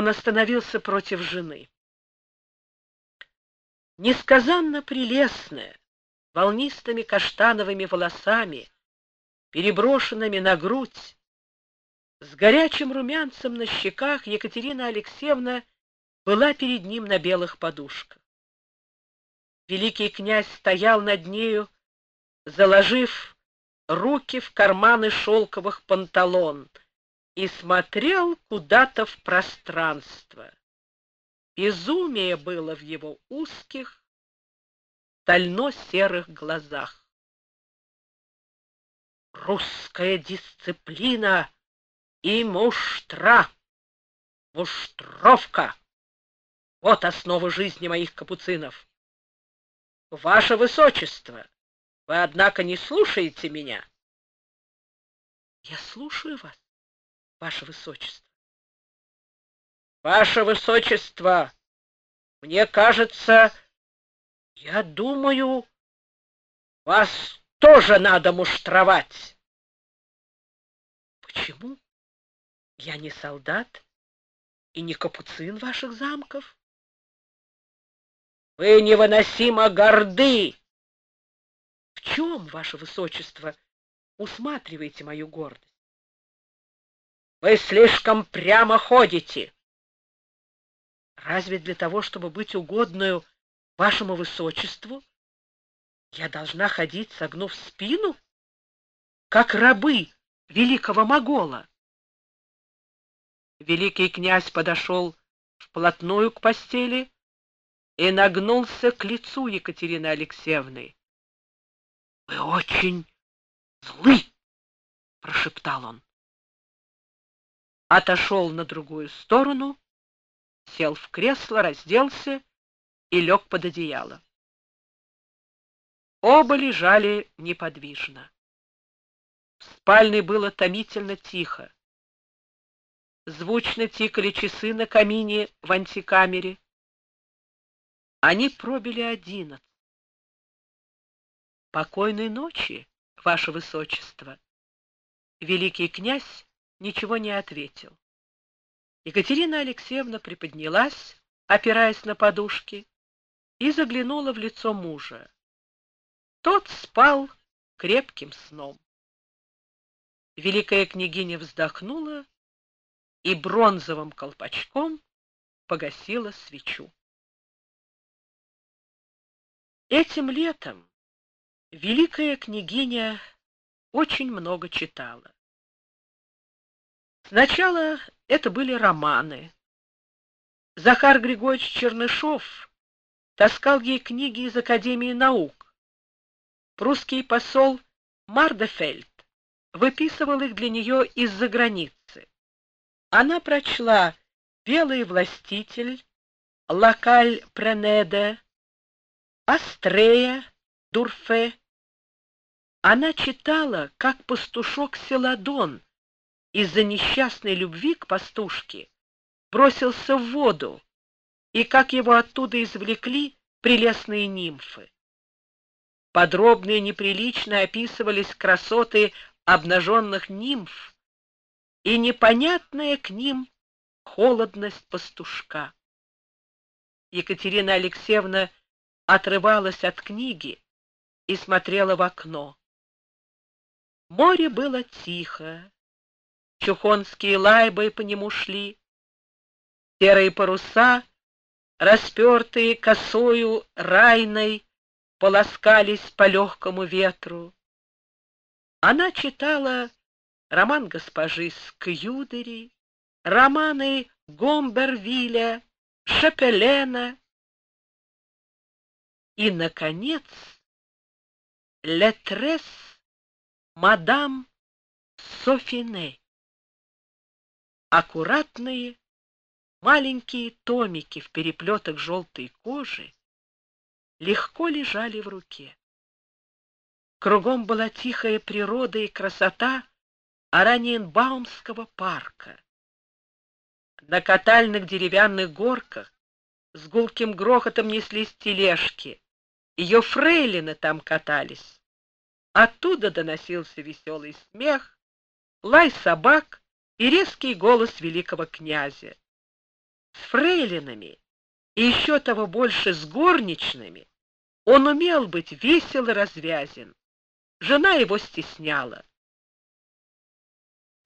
Он остановился против жены. Несказанно прелестная, волнистыми каштановыми волосами, переброшенными на грудь, с горячим румянцем на щеках, Екатерина Алексеевна была перед ним на белых подушках. Великий князь стоял над нею, заложив руки в карманы шелковых панталон, и смотрел куда-то в пространство. Безумие было в его узких, стально-серых глазах. Русская дисциплина и муштра, муштровка — вот основа жизни моих капуцинов. Ваше Высочество, вы, однако, не слушаете меня. Я слушаю вас, Ваше Высочество. Ваше Высочество, мне кажется, я думаю, вас тоже надо муштровать. Почему? Я не солдат и не капуцин ваших замков. Вы невыносимо горды. В чем, Ваше Высочество, усматриваете мою гордость? Вы слишком прямо ходите. Разве для того, чтобы быть угодною Вашему Высочеству, я должна ходить, согнув спину, как рабы великого могола? Великий князь подошел вплотную к постели и нагнулся к лицу Екатерины Алексеевны. — Вы очень злы, — прошептал он. Отошел на другую сторону, сел в кресло, разделся и лег под одеяло. Оба лежали неподвижно. В спальне было томительно тихо. Звучно тикали часы на камине в антикамере. Они пробили 11. Покойной ночи, Ваше Высочество. Великий князь ничего не ответил. Екатерина Алексеевна приподнялась, опираясь на подушки, и заглянула в лицо мужа. Тот спал крепким сном. Великая княгиня вздохнула и бронзовым колпачком погасила свечу. Этим летом великая княгиня очень много читала. Сначала это были романы. Захар Григорьевич Чернышов таскал ей книги из Академии наук. Прусский посол Мардефельд выписывал их для нее из-за границы. Она прочла «Белый властитель», «Лакаль Пренеде», «Астрея», «Дурфе». Она читала, как пастушок Селадон из-за несчастной любви к пастушке бросился в воду, и как его оттуда извлекли прелестные нимфы. Подробно и неприлично описывались красоты обнаженных нимф и непонятная к ним холодность пастушка. Екатерина Алексеевна отрывалась от книги и смотрела в окно. Море было тихо, чухонские лайбы по нему шли, серые паруса, распертые косою райной, полоскались по легкому ветру. Она читала роман госпожи Скьюдери, романы Гомбервиля, Шапелена и, наконец, «Летрес мадам Софине». Аккуратные маленькие томики в переплетах желтой кожи легко лежали в руке. Кругом была тихая природа и красота Ораниенбаумского парка. На катальных деревянных горках с гулким грохотом неслись тележки. Ее фрейлины там катались. Оттуда доносился веселый смех, лай собак и резкий голос великого князя. С фрейлинами и еще того больше с горничными он умел быть весел и развязен. Жена его стесняла.